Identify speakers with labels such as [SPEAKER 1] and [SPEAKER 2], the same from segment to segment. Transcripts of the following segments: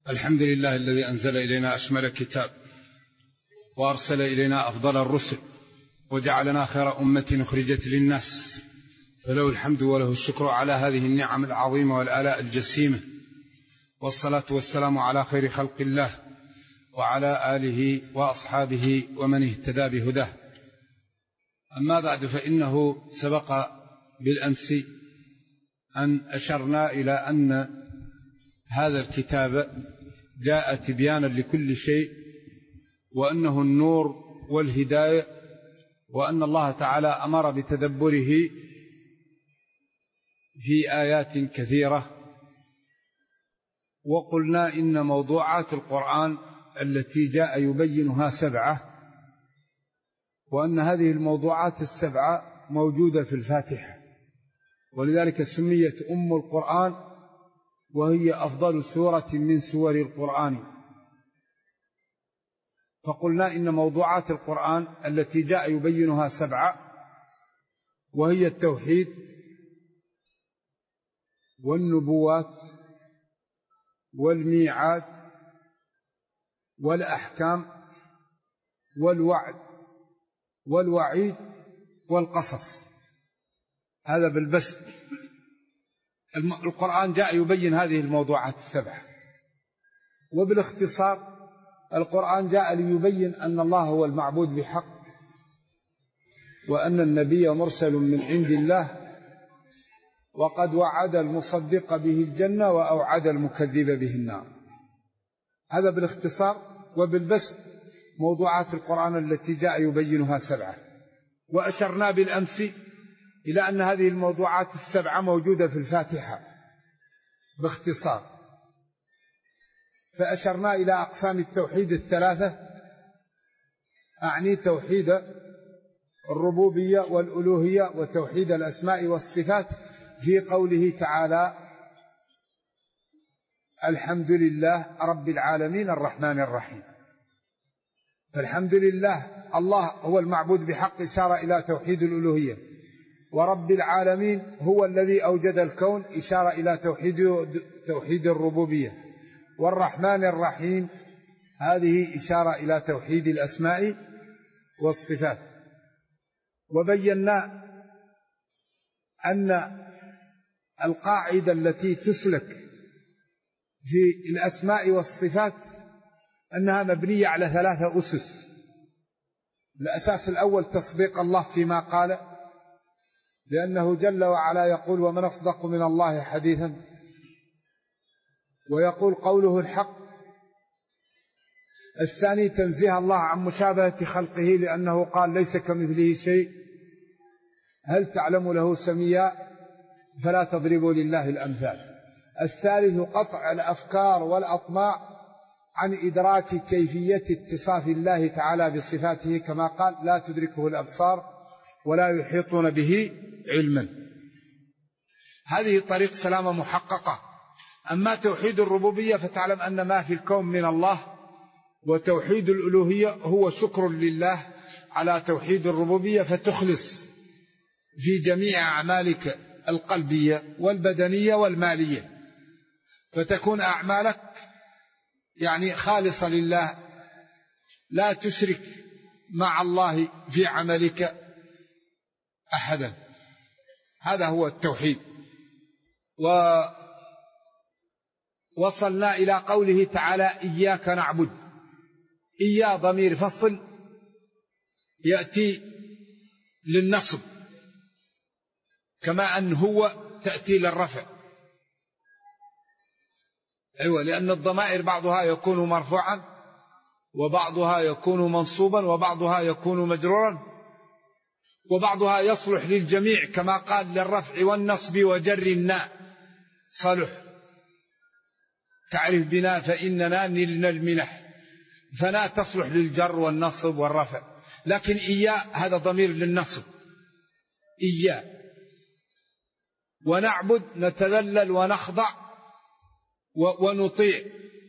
[SPEAKER 1] الحمد لله الذي أنزل إلينا أشمل كتاب وأرسل إلينا أفضل الرسل وجعلنا خير أمة أخرجت للناس، فله الحمد وله الشكر على هذه النعم العظيمة والآلاء الجسيمة، والصلاة والسلام على خير خلق الله وعلى آله وأصحابه ومن اهتدى بهداه. أما بعد، فإنه سبق بالأمس أن أشرنا إلى أن هذا الكتاب جاء تبيانا لكل شيء، وأنه النور والهداية، وأن الله تعالى أمر بتدبره في آيات كثيرة. وقلنا إن موضوعات القرآن التي جاء يبينها 7، وأن هذه الموضوعات 7 موجودة في الفاتحة، ولذلك سميت أم القرآن، وهي أفضل سورة من سور القرآن. فقلنا إن موضوعات القرآن التي جاء يبينها 7، وهي التوحيد والنبوات والميعاد والأحكام والوعد والوعيد والقصص. هذا بالبسط. القرآن جاء يبين هذه الموضوعات 7. وبالاختصار، القرآن جاء ليبين أن الله هو المعبود بحق، وأن النبي مرسل من عند الله، وقد وعد المصدق به الجنة وأوعد المكذب به النار. هذا بالاختصار. وبالبسط موضوعات القرآن التي جاء يبينها 7. وأشرنا بالأمس إلى أن هذه الموضوعات 7 موجودة في الفاتحة باختصار. فأشرنا إلى أقسام التوحيد 3، أعني توحيد الربوبية والألوهية وتوحيد الأسماء والصفات، في قوله تعالى: الحمد لله رب العالمين الرحمن الرحيم. فالحمد لله، الله هو المعبود بحق، إشارة إلى توحيد الألوهية. ورب العالمين هو الذي أوجد الكون، إشارة إلى توحيد الربوبية. والرحمن الرحيم، هذه إشارة إلى توحيد الأسماء والصفات. وبينا أن القاعدة التي تسلك في الأسماء والصفات أنها مبنية على 3 أسس. الأساس الأول تصديق الله فيما قال، لأنه جل وعلا يقول: ومن أصدق من الله حديثا. ويقول قوله الحق. الثاني تنزيه الله عن مشابهة خلقه، لأنه قال: ليس كمثله شيء، هل تعلم له سميا، فلا تضربوا لله الأمثال. الثالث قطع الأفكار والأطماع عن إدراك كيفية اتصاف الله تعالى بصفاته، كما قال: لا تدركه الأبصار ولا يحيطون به علما. هذه طريق سلامة محققة. أما توحيد الربوبية فتعلم أن ما في الكون من الله، وتوحيد الألوهية هو شكر لله على توحيد الربوبية، فتخلص في جميع أعمالك القلبية والبدنية والمالية، فتكون أعمالك يعني خالصة لله، لا تشرك مع الله في عملك أحدا. هذا هو التوحيد. ووصلنا إلى قوله تعالى: إياك نعبد. إيا ضمير فصل يأتي للنصب، كما أن هو تأتي للرفع. أيوة، لأن الضمائر بعضها يكون مرفوعا، وبعضها يكون منصوبا، وبعضها يكون مجرورا، وبعضها يصلح للجميع، كما قال: للرفع والنصب وجر الناء صلح. تعرف بنا فإننا نلنا المنح، فنا تصلح للجر والنصب والرفع. لكن إياه هذا ضمير للنصب، إياه. ونعبد نتذلل ونخضع ونطيع.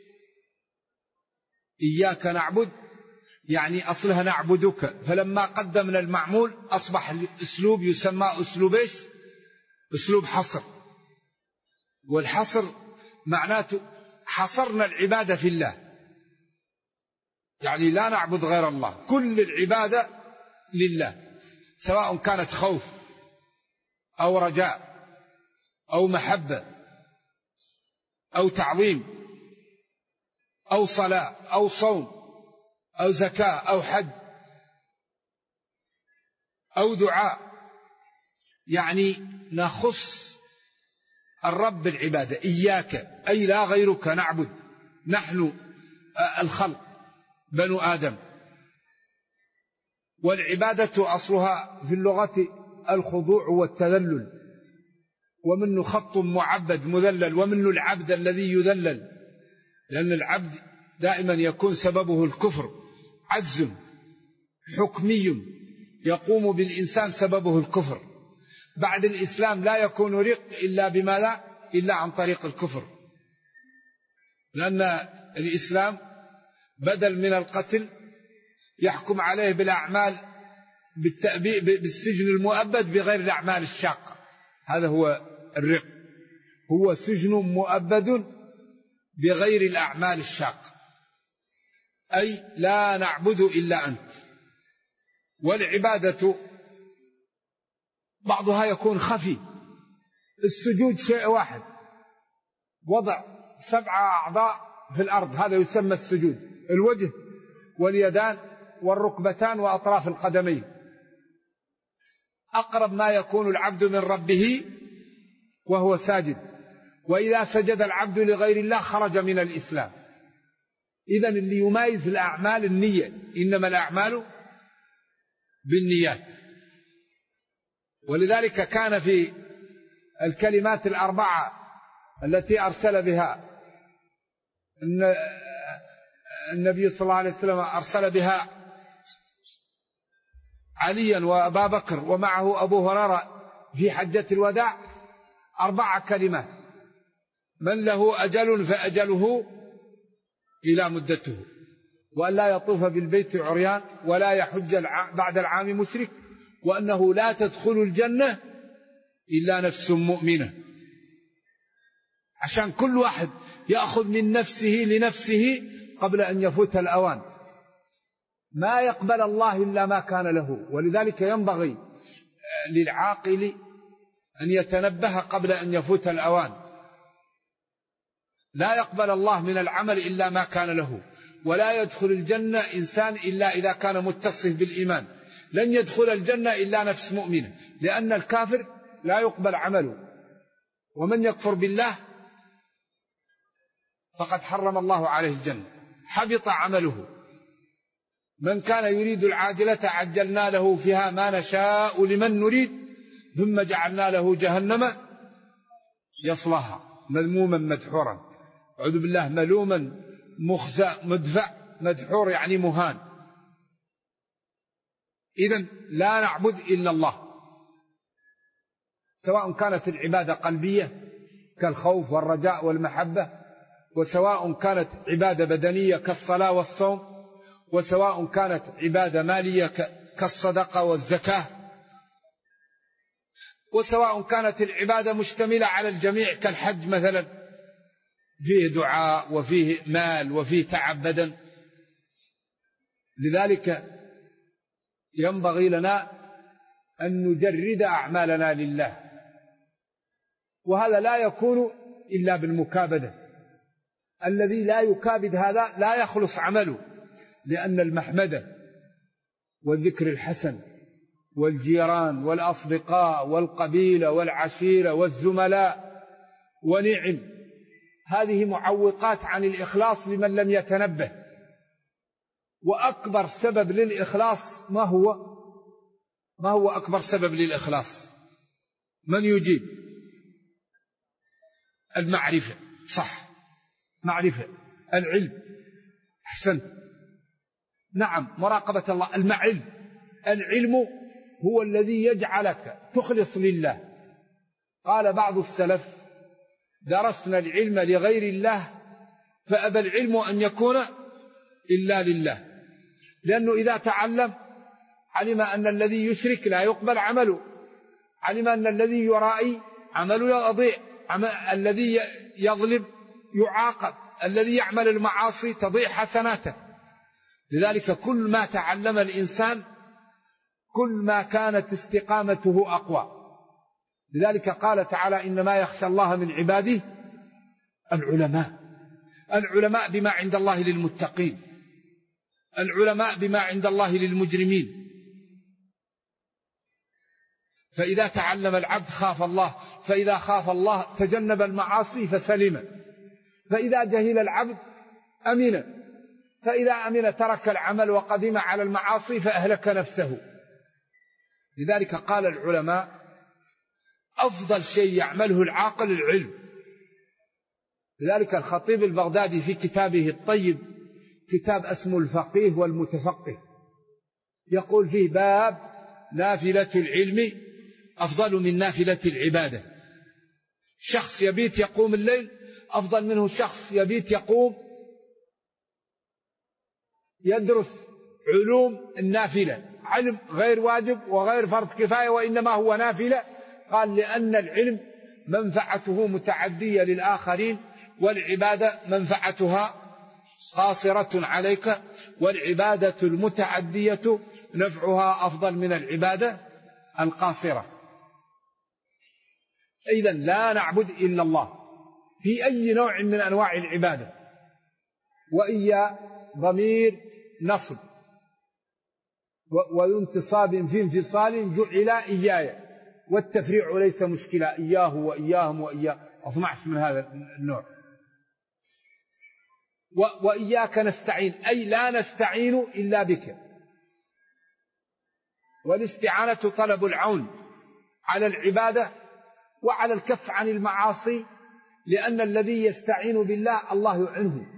[SPEAKER 1] إياك نعبد يعني أصلها نعبدك، فلما قدمنا المعمول أصبح الأسلوب يسمى أسلوب إيش؟ أسلوب حصر. والحصر معناته حصرنا العبادة في الله، يعني لا نعبد غير الله، كل العبادة لله، سواء كانت خوف أو رجاء أو محبة أو تعظيم أو صلاة أو صوم أو زكاة أو حج أو دعاء، يعني نخص الرب بالعبادة. إياك أي لا غيرك نعبد، نحن الخلق بنو آدم. والعبادة أصلها في اللغة الخضوع والتذلل، ومنه خط معبد مذلل، ومنه العبد الذي يذلل، لأن العبد دائما يكون سببه الكفر، عجز حكمي يقوم بالإنسان سببه الكفر. بعد الإسلام لا يكون رق إلا بما لا إلا عن طريق الكفر، لأن الإسلام بدل من القتل يحكم عليه بالأعمال بالسجن المؤبد بغير الأعمال الشاقة. هذا هو الرق، هو سجن مؤبد بغير الأعمال الشاقة، أي لا نعبد إلا أنت. والعبادة بعضها يكون خفي، السجود شيء واحد، وضع 7 أعضاء في الأرض، هذا يسمى السجود، الوجه واليدان والركبتان وأطراف القدمين. أقرب ما يكون العبد من ربه وهو ساجد، وإذا سجد العبد لغير الله خرج من الإسلام. إذن اللي يميز الأعمال النية، إنما الأعمال بالنيات. ولذلك كان في الكلمات الأربعة التي أرسل بها النبي صلى الله عليه وسلم، أرسل بها عليا وأبا بكر ومعه أبو هريرة في حجة الوداع 4 كلمات: من له أجل فأجله إلى مدته، وأن لا يطوف بالبيت عريان، ولا يحج بعد العام مشرك، وأنه لا تدخل الجنة إلا نفس مؤمنة. عشان كل واحد يأخذ من نفسه لنفسه قبل أن يفوت الأوان. ما يقبل الله إلا ما كان له، ولذلك ينبغي للعاقل أن يتنبه قبل أن يفوت الأوان. لا يقبل الله من العمل إلا ما كان له، ولا يدخل الجنة إنسان إلا إذا كان متصف بالإيمان. لن يدخل الجنة إلا نفس مؤمنة، لأن الكافر لا يقبل عمله، ومن يكفر بالله فقد حرم الله عليه الجنة، حبط عمله. من كان يريد العاجلة عجلنا له فيها ما نشاء لمن نريد، ثم جعلنا له جهنم يصلها مذموما مدحورا. أعوذ بالله، ملوما مخزى مدفع، مدحور يعني مهان. إذن لا نعبد إلا الله، سواء كانت العبادة قلبية كالخوف والرجاء والمحبة، وسواء كانت عبادة بدنية كالصلاة والصوم، وسواء كانت عبادة مالية كالصدقة والزكاة، وسواء كانت العبادة مشتملة على الجميع كالحج مثلا، فيه دعاء وفيه مال وفيه تعب بدن. لذلك ينبغي لنا أن نجرد أعمالنا لله، وهذا لا يكون إلا بالمكابدة. الذي لا يكابد هذا لا يخلص عمله، لأن المحمدة والذكر الحسن والجيران والأصدقاء والقبيلة والعشيرة والزملاء ونعم، هذه معوقات عن الإخلاص لمن لم يتنبه. وأكبر سبب للإخلاص ما هو أكبر سبب للإخلاص؟ من يجيب؟ المعرفة. صح، معرفة، العلم، أحسنت، نعم، مراقبة الله. العلم هو الذي يجعلك تخلص لله. قال بعض السلف: درسنا العلم لغير الله فأبى العلم أن يكون إلا لله. لأنه إذا تعلم علم أن الذي يشرك لا يقبل عمله، علم أن الذي يرائي عمله يضيع، الذي يظلم يعاقب، الذي يعمل المعاصي تضيع حسناته. لذلك كل ما تعلم الإنسان كل ما كانت استقامته أقوى. لذلك قال تعالى إنما يخشى الله من عباده العلماء بما عند الله للمتقين، العلماء بما عند الله للمجرمين. فإذا تعلم العبد خاف الله، فإذا خاف الله تجنب المعاصي فسلم، فإذا جهل العبد أمن، فإذا أمن ترك العمل وقدم على المعاصي فأهلك نفسه. لذلك قال العلماء أفضل شيء يعمله العاقل العلم. لذلك الخطيب البغدادي في كتابه الطيب، كتاب اسمه الفقيه والمتفقه، يقول فيه باب نافلة العلم أفضل من نافلة العبادة. شخص يبيت يقوم الليل أفضل منه شخص يبيت يقوم يدرس علوم النافلة، علم غير واجب وغير فرض كفاية وإنما هو نافلة. قال لأن العلم منفعته متعدية للآخرين، والعبادة منفعتها قاصرة عليك، والعبادة المتعدية نفعها أفضل من العبادة القاصرة. إذن لا نعبد إلا الله في أي نوع من أنواع العبادة. وإيا ضمير نصب وانتصاب في انفصال جعل إياي، والتفريع ليس مشكلة، إياه وإياهم وإياه 12 من هذا النوع. وإياك نستعين أي لا نستعين إلا بك. والاستعانة طلب العون على العبادة وعلى الكف عن المعاصي، لأن الذي يستعين بالله الله يعنه.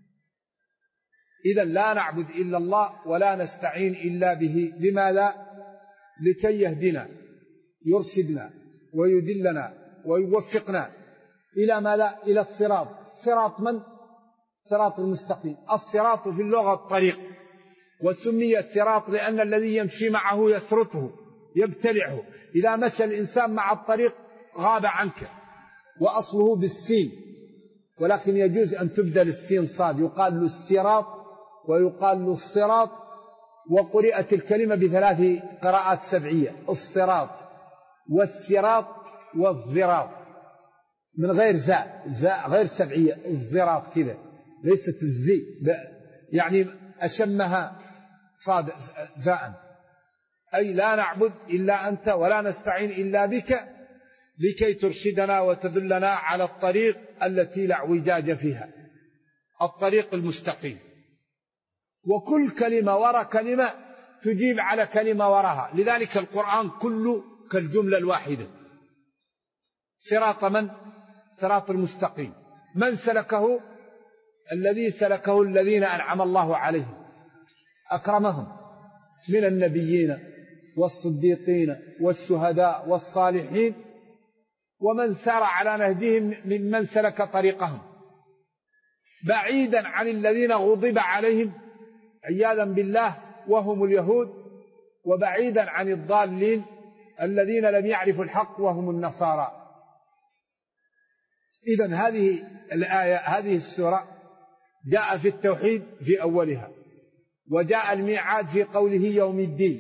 [SPEAKER 1] إذن لا نعبد إلا الله ولا نستعين إلا به. لماذا؟ لكي يهدنا يرشدنا ويدلنا ويوفقنا إلى ماذا؟ إلى الصراط. صراط من؟ صراط المستقيم. الصراط في اللغة الطريق، وسمي الصراط لأن الذي يمشي معه يسرطه يبتلعه. إذا مشى الإنسان مع الطريق غاب عنك. وأصله بالسين، ولكن يجوز أن تبدل السين صاد، يقال له الصراط ويقال له الصراط. وقرئت الكلمة بثلاث قراءات سبعية: الصراط والصراط والزراط، من غير زاء غير سبعية، الزراط كذا ليست الزي، يعني أشمها صاد زاء. أي لا نعبد إلا أنت ولا نستعين إلا بك لكي ترشدنا وتدلنا على الطريق التي لا اعوجاج فيها، الطريق المستقيم. وكل كلمة وراء كلمة تجيب على كلمة وراها. لذلك القرآن كله كالجملة الواحدة. صراط من؟ صراط المستقيم. من سلكه؟ الذي سلكه الذين أنعم الله عليهم أكرمهم من النبيين والصديقين والشهداء والصالحين، ومن سار على نهجهم ممن سلك طريقهم، بعيدا عن الذين غضب عليهم عياذا بالله وهم اليهود، وبعيدا عن الضالين الذين لم يعرفوا الحق وهم النصارى. إذن هذه الآية، هذه السورة جاء في التوحيد في أولها، وجاء الميعاد في قوله يوم الدين،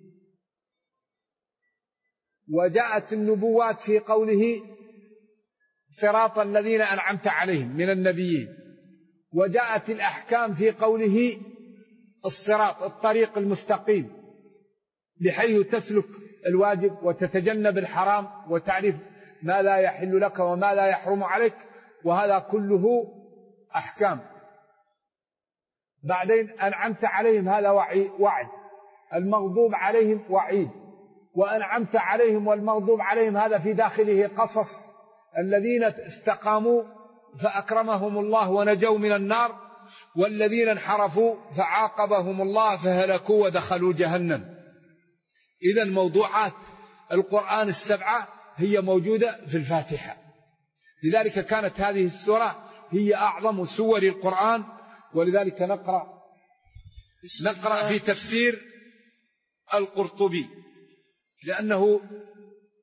[SPEAKER 1] وجاءت النبوات في قوله صراط الذين أنعمت عليهم من النبيين، وجاءت الأحكام في قوله الصراط الطريق المستقيم، بحيث تسلك الواجب وتتجنب الحرام وتعرف ما لا يحل لك وما لا يحرم عليك، وهذا كله أحكام. بعدين أنعمت عليهم هذا وعد، المغضوب عليهم وعيد، وأنعمت عليهم والمغضوب عليهم هذا في داخله قصص الذين استقاموا فأكرمهم الله ونجوا من النار، والذين انحرفوا فعاقبهم الله فهلكوا ودخلوا جهنم. إذن موضوعات القرآن السبعة هي موجودة في الفاتحة. لذلك كانت هذه السورة هي أعظم سور القرآن. ولذلك نقرأ في تفسير القرطبي، لأنه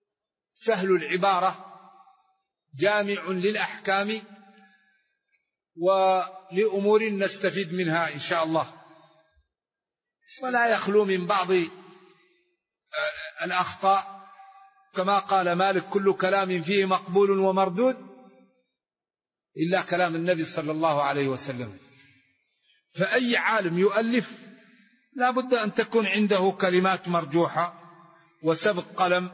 [SPEAKER 1] سهل العبارة جامع للأحكام ولأمور نستفيد منها إن شاء الله. ولا يخلو من بعض الأخطاء، كما قال مالك: كل كلام فيه مقبول ومردود إلا كلام النبي صلى الله عليه وسلم. فأي عالم يؤلف لا بد أن تكون عنده كلمات مرجوحة وسبق قلم،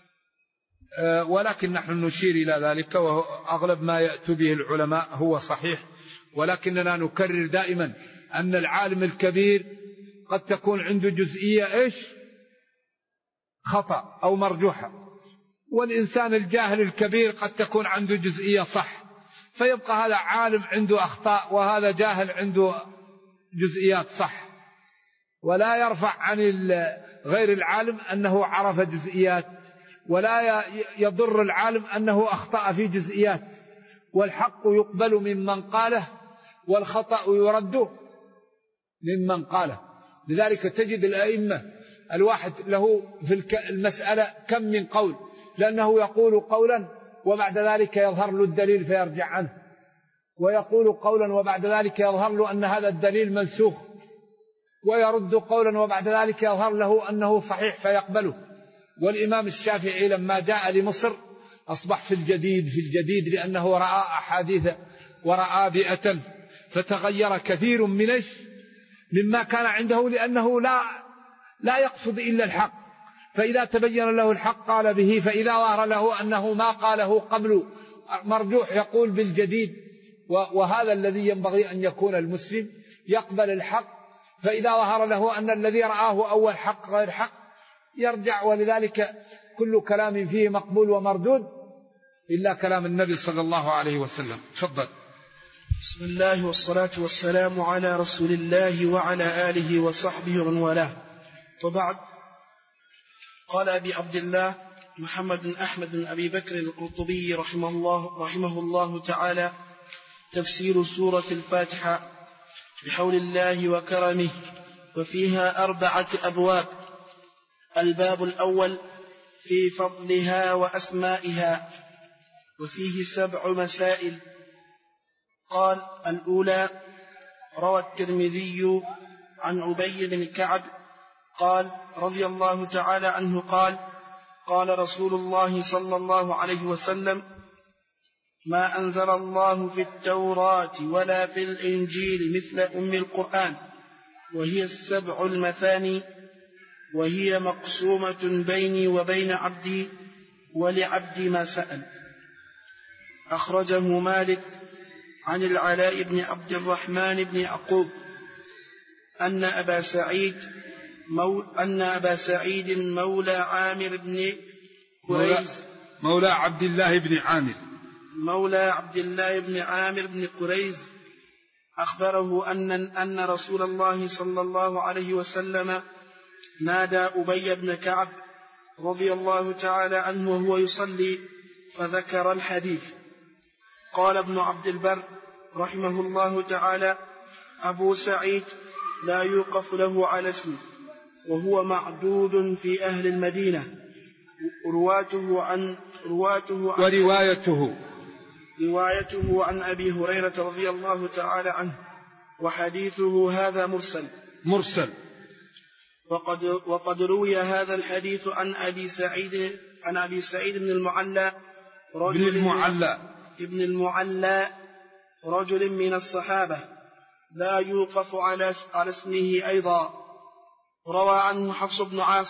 [SPEAKER 1] ولكن نحن نشير إلى ذلك، وأغلب ما يأتي به العلماء هو صحيح، ولكننا نكرر دائما أن العالم الكبير قد تكون عنده جزئية خطأ أو مرجوحة، والإنسان الجاهل الكبير قد تكون عنده جزئية صح، فيبقى هذا عالم عنده أخطاء وهذا جاهل عنده جزئيات صح. ولا يرفع عن غير العالم أنه عرف جزئيات، ولا يضر العالم أنه أخطأ في جزئيات، والحق يقبل ممن قاله والخطأ يرد ممن قاله. لذلك تجد الأئمة الواحد له في المسألة كم من قول، لأنه يقول قولا وبعد ذلك يظهر له الدليل فيرجع عنه، ويقول قولا وبعد ذلك يظهر له أن هذا الدليل منسوخ، ويرد قولا وبعد ذلك يظهر له أنه صحيح فيقبله. والإمام الشافعي لما جاء لمصر أصبح في الجديد لأنه رأى أحاديث ورأى بيئة، فتغير كثير مما كان عنده، لأنه لا يقصد إلا الحق، فإذا تبين له الحق قال به، فإذا ظهر له أنه ما قاله قبل مرجوح يقول بالجديد. وهذا الذي ينبغي أن يكون المسلم يقبل الحق، فإذا ظهر له أن الذي رآه أول حق غير حق يرجع. ولذلك كل كلام فيه مقبول ومردود إلا كلام النبي صلى الله عليه وسلم. تفضل.
[SPEAKER 2] بسم الله والصلاة والسلام على رسول الله وعلى آله وصحبه ومن والاه، وبعد. قال أبي عبد الله محمد بن أحمد بن أبي بكر القرطبي رحمه الله تعالى: تفسير سورة الفاتحة بحول الله وكرمه، وفيها 4 أبواب. الباب الأول في فضلها وأسمائها، وفيه 7 مسائل. قال: الأولى: روى الترمذي عن عبي بن كعب قال رضي الله تعالى عنه قال رسول الله صلى الله عليه وسلم: ما أنزل الله في التوراة ولا في الإنجيل مثل أم القرآن، وهي 7 المثاني، وهي مقسومة بيني وبين عبدي، ولعبدي ما سأل. أخرجه مالك عن العلاء بن عبد الرحمن بن يعقوب أن أبا سعيد مولى عامر بن قريز
[SPEAKER 1] مولى عبد الله بن عامر بن قريز أخبره أن رسول الله صلى الله عليه وسلم نادى أبي بن كعب رضي الله تعالى عنه وهو يصلي، فذكر الحديث. قال ابن عبد البر رحمه الله تعالى: أبو سعيد لا يوقف له على اسمه، وهو معدود في أهل المدينة. روايته عن أبي هريرة رضي الله تعالى عنه، وحديثه هذا مرسل. وقد روي هذا الحديث عن أبي سعيد بن المعلى رجل من الصحابة، لا يوقف على اسمه أيضا. رواه عنه حفص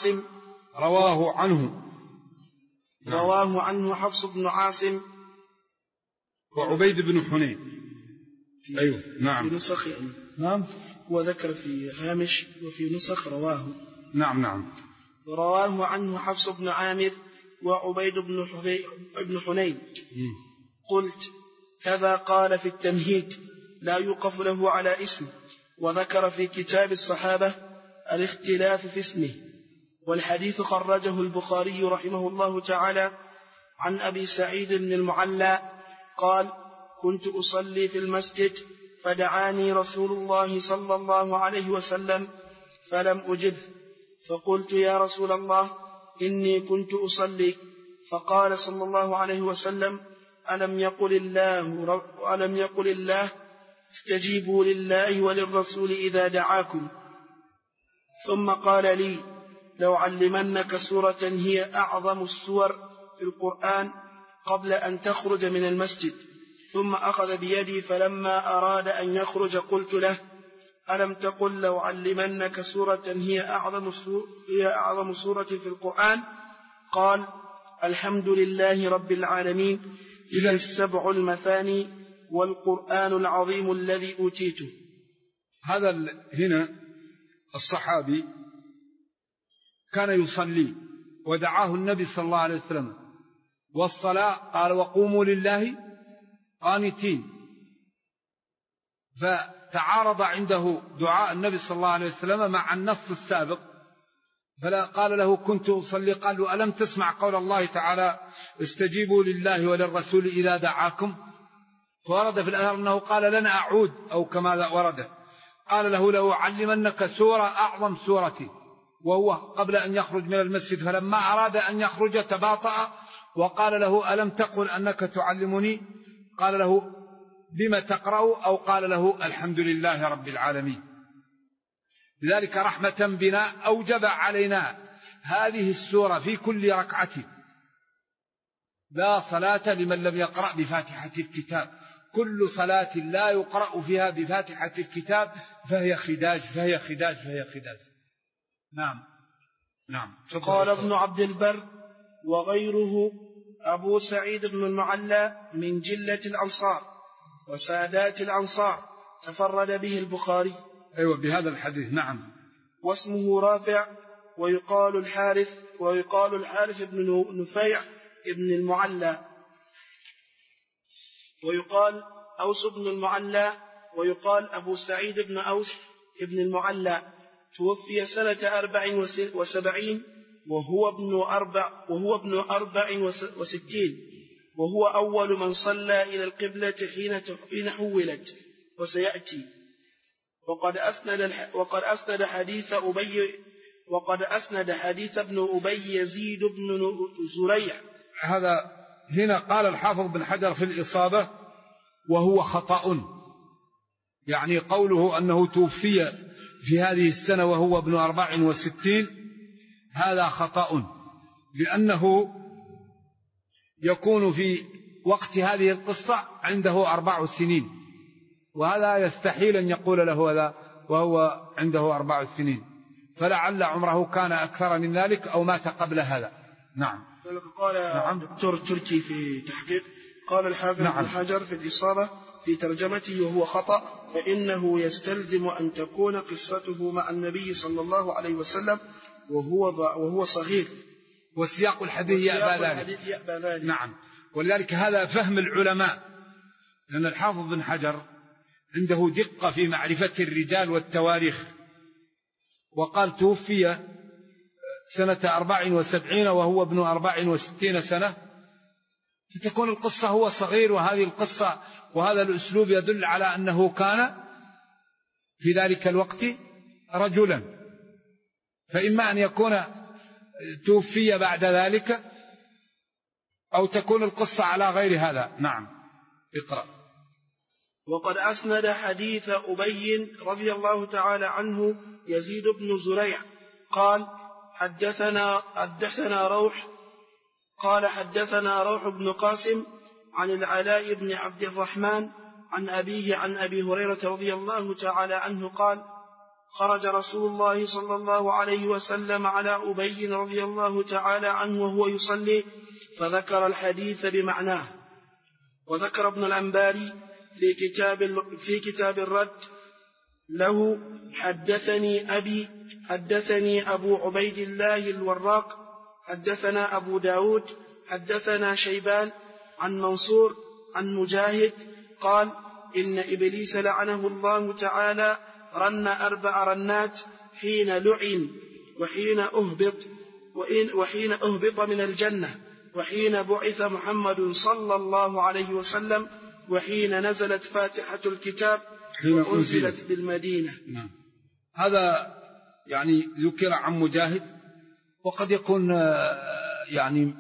[SPEAKER 1] بن عاصم وعبيد بن حنين. أيوه نعم.
[SPEAKER 2] في نسخ
[SPEAKER 1] نعم،
[SPEAKER 2] وذكر في هامش وفي نسخ رواه.
[SPEAKER 1] نعم.
[SPEAKER 2] رواه عنه حفص بن عامر وعبيد بن حنين. قلت: كذا قال في التمهيد: لا يوقف له على اسمه. وذكر في كتاب الصحابة الاختلاف في اسمه. والحديث خرجه البخاري رحمه الله تعالى عن أبي سعيد بن المعلى قال: كنت أصلي في المسجد، فدعاني رسول الله صلى الله عليه وسلم فلم أجبه، فقلت: يا رسول الله، إني كنت أصلي. فقال صلى الله عليه وسلم: ألم يقل الله استجيبوا لله وللرسول إذا دعاكم. ثم قال لي: لو علمنك سورة هي أعظم السور في القرآن قبل أن تخرج من المسجد. ثم أخذ بيدي، فلما أراد أن يخرج قلت له: ألم تقل لو علمنك سورة هي أعظم سورة في القرآن؟ قال: الحمد لله رب العالمين، إذا السبع المثاني والقرآن العظيم الذي أوتيته.
[SPEAKER 3] هذا هنا الصحابي كان يصلي ودعاه النبي صلى الله عليه وسلم، والصلاة قال: وقوموا لله قانتين. فتعارض عنده دعاء النبي صلى الله عليه وسلم مع النص السابق، فلا قال له: كنت أصلي. قال له: ألم تسمع قول الله تعالى: استجيبوا لله وللرسول إذا دعاكم؟ فورد في الأثر أنه قال: لن أعود، أو كما ورد. قال له: لو علمنك سورة أعظم سورة، وهو قبل أن يخرج من المسجد. فلما أراد أن يخرج تباطأ وقال له: ألم تقل أنك تعلمني؟ قال له: بما تقرأ؟ أو قال له: الحمد لله رب العالمين. لذلك رحمة بنا أوجب علينا هذه السورة في كل ركعة. لا صلاة لمن لم يقرأ بفاتحة الكتاب. كل صلاة لا يقرأ فيها بفاتحة الكتاب فهي خداج فهي خداج فهي خداج. نعم نعم.
[SPEAKER 2] قال ابن عبد البر وغيره: أبو سعيد بن المعلى من جلة الأنصار وسادات الأنصار، تفرد به البخاري.
[SPEAKER 3] أيوة، بهذا الحديث. نعم.
[SPEAKER 2] واسمه رافع، ويقال الحارث بن نفيع ابن المعلى، ويقال أوس بن المعلى، ويقال أبو سعيد بن أوس ابن المعلى. توفي سنة 74 وهو ابن 64، وهو أول من صلى إلى القبلة حين حولت، وسيأتي. وقد أسند حديث ابن أبي يزيد بن زريع.
[SPEAKER 3] هذا هنا قال الحافظ بن حجر في الإصابة: وهو خطأ، يعني قوله أنه توفي في هذه السنة وهو ابن 64 هذا خطأ، لأنه يكون في وقت هذه القصة عنده 4 سنين، وهذا يستحيل أن يقول له هذا وهو عنده 4 سنين، فلعل عمره كان أكثر من ذلك أو مات قبل هذا. نعم.
[SPEAKER 2] قال دكتور تركي في تحقيق، قال الحافظ بن حجر في الإصابة في ترجمته: وهو خطأ، فإنه يستلزم أن تكون قصته مع النبي صلى الله عليه وسلم وهو صغير،
[SPEAKER 3] وسياق الحديث يأبى ذلك. نعم. ولذلك هذا فهم العلماء، لأن الحافظ بن حجر عنده دقة في معرفة الرجال والتواريخ. وقال: توفي سنة 74 وهو ابن 64 سنة، فتكون القصة هو صغير، وهذه القصة وهذا الأسلوب يدل على أنه كان في ذلك الوقت رجلا، فإما أن يكون توفي بعد ذلك أو تكون القصة على غير هذا. نعم. اقرأ.
[SPEAKER 2] وقد أسند حديث أبي رضي الله تعالى عنه يزيد بن زريع قال: حدثنا روح بن قاسم عن العلاء بن عبد الرحمن عن أبيه عن أبي هريرة رضي الله تعالى عنه قال: خرج رسول الله صلى الله عليه وسلم على أبي رضي الله تعالى عنه وهو يصلي، فذكر الحديث بمعناه. وذكر ابن الأنباري في كتاب الرد له: حدثني أبو عبيد الله الوراق، حدثنا أبو داود، حدثنا شيبان عن منصور عن مجاهد قال: إن إبليس لعنه الله تعالى رن 4 رنات، حين لعن وحين أهبط من الجنة، وحين بعث محمد صلى الله عليه وسلم، وحين نزلت فاتحة الكتاب وأنزلت بالمدينة.
[SPEAKER 3] نعم. هذا يعني ذكر عن مجاهد، وقد يكون يعني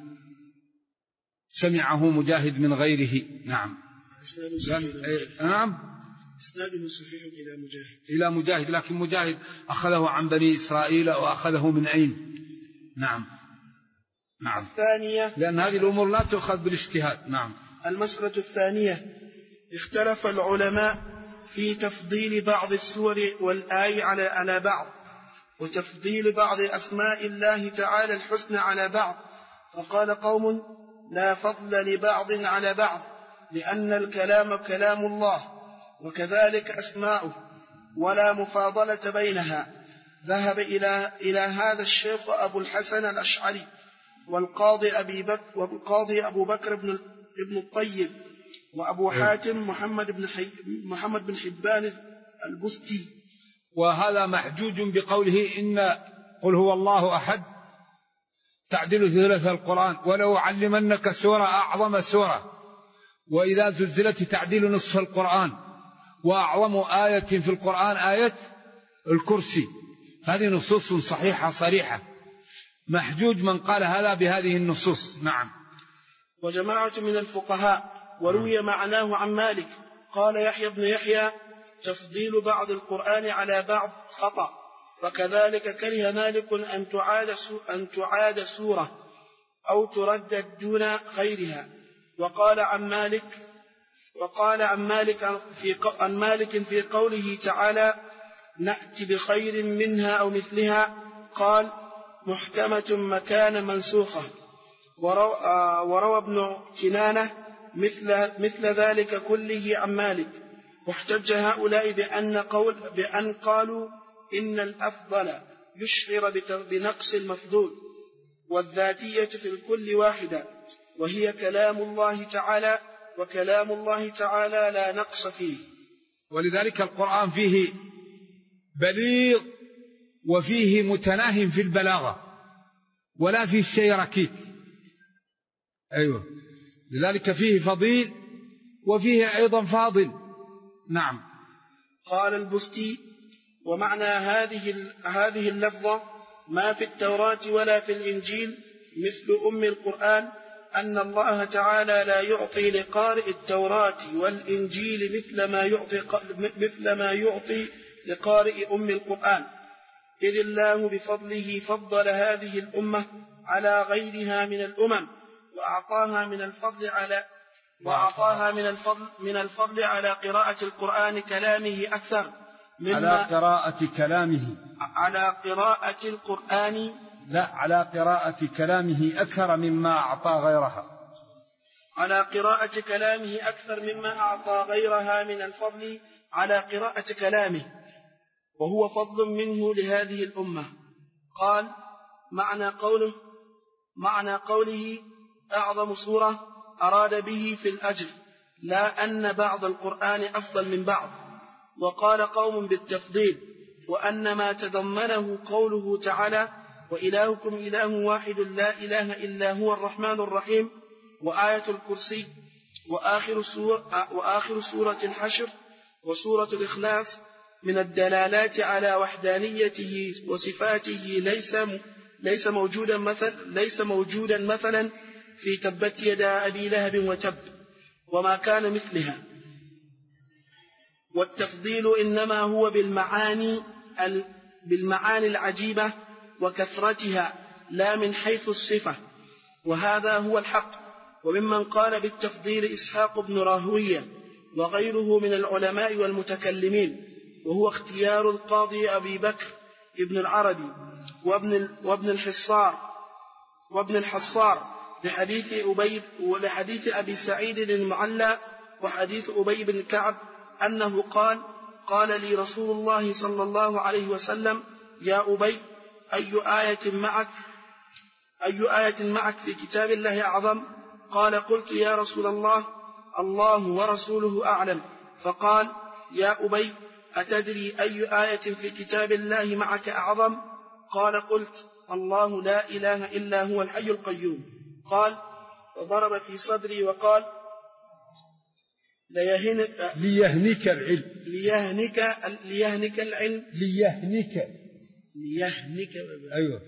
[SPEAKER 3] سمعه مجاهد من غيره. نعم. نعم.
[SPEAKER 2] إسناده صحيح إلى مجاهد.
[SPEAKER 3] إلى مجاهد، لكن مجاهد أخذه عن بني إسرائيل وأخذه من أين؟ نعم.
[SPEAKER 2] الثانية،
[SPEAKER 3] لأن هذه الأمور لا تؤخذ بالاجتهاد. نعم.
[SPEAKER 2] المسألة الثانية، اختلف العلماء في تفضيل بعض السور والآي على بعض، وتفضيل بعض أسماء الله تعالى الحسنى على بعض. فقال قوم: لا فضل لبعض على بعض، لأن الكلام كلام الله، وكذلك أسماؤه، ولا مفاضلة بينها. ذهب إلى هذا الشيخ أبو الحسن الأشعري والقاضي أبو بكر بن الطيب وأبو حاتم محمد بن حبان البستي.
[SPEAKER 3] وهذا محجوج بقوله إن قل هو الله أحد تعدل ثلث القرآن، ولو علمنك سورة أعظم سورة، وإذا زلزلت تعديل نصف القرآن، وأعظم آية في القرآن آية الكرسي. هذه نصوص صحيحة صريحة، محجوج من قال هذا بهذه النصوص. نعم.
[SPEAKER 2] وجماعة من الفقهاء وروي معناه عن مالك قال يحيى بن يحيى: تفضيل بعض القرآن على بعض خطأ، وكذلك كره مالك أن تعاد سورة أو تردد دون غيرها. وقال عن مالك في قوله تعالى: نأتي بخير منها أو مثلها، قال: محكمة مكان منسوخة. وروى ابن كنانة مثل ذلك كله عن مالك. واحتج هؤلاء بأن قالوا إن الأفضل يشعر بنقص المفضول، والذاتية في الكل واحدة، وهي كلام الله تعالى، وكلام الله تعالى لا نقص فيه.
[SPEAKER 3] ولذلك القرآن فيه بليغ وفيه متناه في البلاغة، ولا فيه شيء ركيك. أيوة، لذلك فيه فضيل وفيه أيضا فاضل. نعم.
[SPEAKER 2] قال البستي: ومعنى هذه اللفظة ما في التوراة ولا في الإنجيل مثل أم القرآن، أن الله تعالى لا يعطي لقارئ التوراة والإنجيل مثل ما يعطي لقارئ أم القرآن، إذ الله بفضله فضل هذه الأمة على غيرها من الأمم، وأعطاها من الفضل على قراءة القرآن كلامه أكثر
[SPEAKER 3] على قراءة كلامه،
[SPEAKER 2] على قراءة القرآن،
[SPEAKER 3] لا، على قراءة كلامه أكثر مما أعطى غيرها،
[SPEAKER 2] على قراءة كلامه أكثر مما أعطى غيرها من الفضل على قراءة كلامه، وهو فضل منه لهذه الأمة. قال: معنى قوله أعظم سورة أراد به في الأجر، لا أن بعض القرآن أفضل من بعض. وقال قوم بالتفضيل، وأن ما تضمنه قوله تعالى: وإلهكم إله واحد لا إله إلا هو الرحمن الرحيم، وآية الكرسي، وآخر سورة الحشر وسورة الإخلاص من الدلالات على وحدانيته وصفاته ليس موجودا مثلا في تبت يدا أبي لهب وتب وما كان مثلها. والتفضيل إنما هو بالمعاني العجيبة وكثرتها، لا من حيث الصفة، وهذا هو الحق. وممن قال بالتفضيل إسحاق بن راهوية وغيره من العلماء والمتكلمين، وهو اختيار القاضي أبي بكر ابن العربي وابن الحصار لحديث أبي سعيد المعلى وحديث أبي بن كعب أنه قال لي رسول الله صلى الله عليه وسلم: يا أبي، أي آية معك في كتاب الله أعظم؟ قال: قلت يا رسول الله: الله ورسوله أعلم. فقال: يا أبي، أتدري أي آية في كتاب الله معك أعظم؟ قال: قلت: الله لا إله إلا هو الحي القيوم. قال: وضرب في صدري وقال:
[SPEAKER 3] ليهنك العلم، أيوة،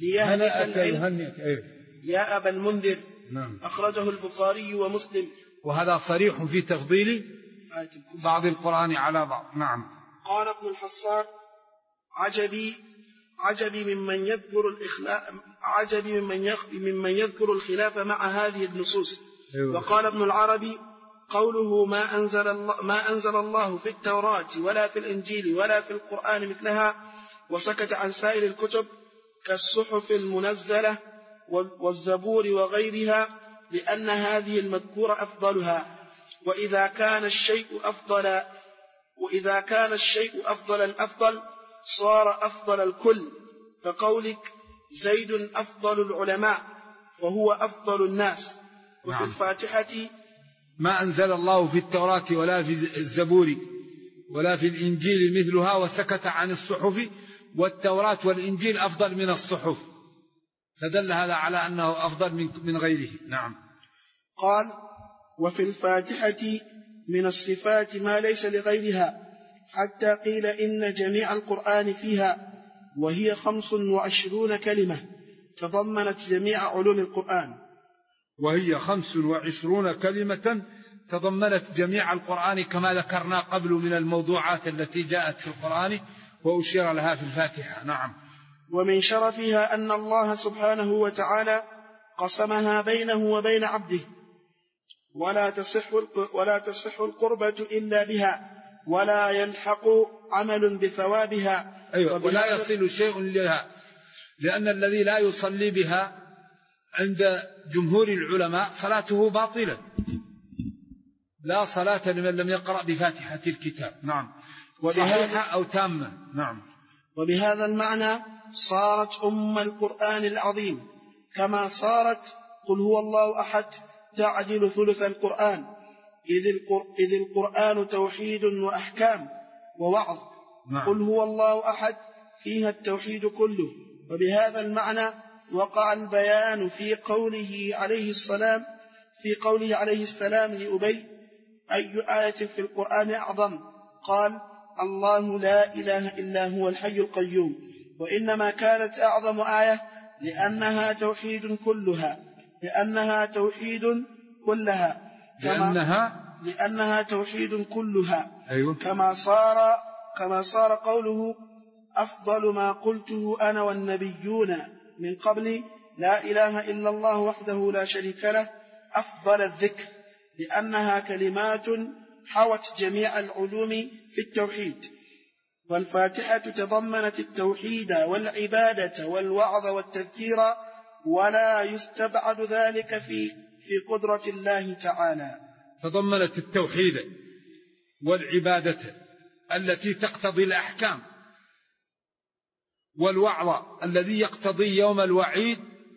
[SPEAKER 2] أيوة. يا أبا المنذر. نعم. أخرجه البخاري ومسلم.
[SPEAKER 3] وهذا صريح في تفضيل بعض القرآن على بعض. نعم.
[SPEAKER 2] قال ابن الحصار: عجبي ممن يذكر الخلاف مع هذه النصوص. وقال ابن العربي: قوله ما أنزل الله في التوراة ولا في الإنجيل ولا في القرآن مثلها، وسكت عن سائر الكتب كالصحف المنزلة والزبور وغيرها، لأن هذه المذكورة أفضلها. وإذا كان الشيء أفضل الأفضل صار أفضل الكل، فقولك زيد أفضل العلماء فهو أفضل الناس. وفي الفاتحة:
[SPEAKER 3] ما أنزل الله في التوراة ولا في الزبور ولا في الإنجيل مثلها، وسكت عن الصحف، والتوراة والإنجيل أفضل من الصحف، فدل هذا على أنه أفضل من غيره. نعم.
[SPEAKER 2] قال: وفي الفاتحة من الصفات ما ليس لغيرها، حتى قيل إن جميع القرآن فيها، وهي 25 كلمة تضمنت جميع علوم القرآن.
[SPEAKER 3] وهي 25 كلمة تضمنت جميع القرآن، كما ذكرنا قبل من الموضوعات التي جاءت في القرآن وأشير لها في الفاتحة. نعم.
[SPEAKER 2] ومن شرفها أن الله سبحانه وتعالى قسمها بينه وبين عبده، ولا تصح القربة إلا بها، ولا يلحق عمل بثوابها.
[SPEAKER 3] أيوة. ولا يصل شيء لها، لأن الذي لا يصلي بها عند جمهور العلماء صلاته باطلة، لا صلاة لمن لم يقرأ بفاتحة الكتاب. نعم. صحيحة أو تامة. نعم.
[SPEAKER 2] وبهذا المعنى صارت القرآن العظيم، كما صارت قل هو الله أحد تعدل ثلث القرآن، إذ القرآن توحيد وأحكام ووعظ.
[SPEAKER 3] نعم.
[SPEAKER 2] قل هو الله أحد فيها التوحيد كله. وبهذا المعنى وقع البيان في قوله عليه السلام لأبي: أي آية في القرآن أعظم؟ قال: الله لا إله إلا هو الحي القيوم. وإنما كانت أعظم آية لأنها توحيد كلها،
[SPEAKER 3] أيوة.
[SPEAKER 2] كما صار قوله: أفضل ما قلته أنا والنبيون من قبلي لا إله إلا الله وحده لا شريك له أفضل الذكر، لأنها كلمات حوت جميع العلوم في التوحيد. والفاتحة تضمنت التوحيد والعبادة والوعظ والتذكير، ولا يستبعد ذلك في قدرة الله تعالى.
[SPEAKER 3] تضمنت التوحيد والعبادة التي تقتضي الأحكام، والوعظ الذي يقتضي يوم الوعيد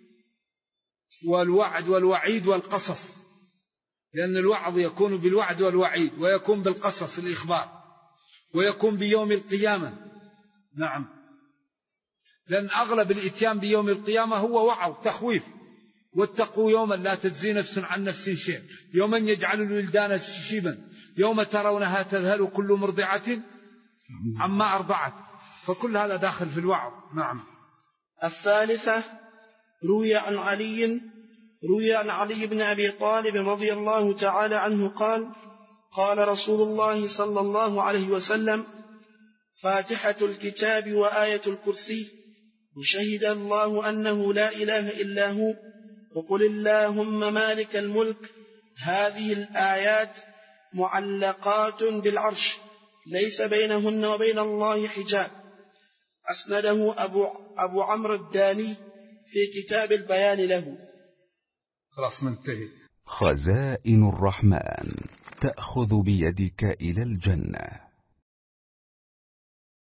[SPEAKER 3] والوعد والوعيد والقصص، لأن الوعظ يكون بالوعد والوعيد، ويكون بالقصص الإخبار، ويكون بيوم القيامة. نعم. لأن أغلب الإتيان بيوم القيامة هو وعظ تخويف: واتقوا يوما لا تجزي نفس عن نفس شيء، يوما يجعل الولدان شيبا، يوم ترونها تذهل كل مرضعة عما أرضعت، فكل هذا داخل في الوعظ. نعم.
[SPEAKER 2] الثالثة: روي عن علي بن أبي طالب رضي الله تعالى عنه قال رسول الله صلى الله عليه وسلم: فاتحة الكتاب وآية الكرسي، وشهد الله أنه لا إله إلا هو، وقل اللهم مالك الملك. هذه الآيات معلقات بالعرش، ليس بينهن وبين الله حجاب. أسنده أبو عمرو الداني في كتاب البيان له.
[SPEAKER 3] خلاص منتهي.
[SPEAKER 4] خزائن الرحمن تأخذ بيدك إلى الجنة.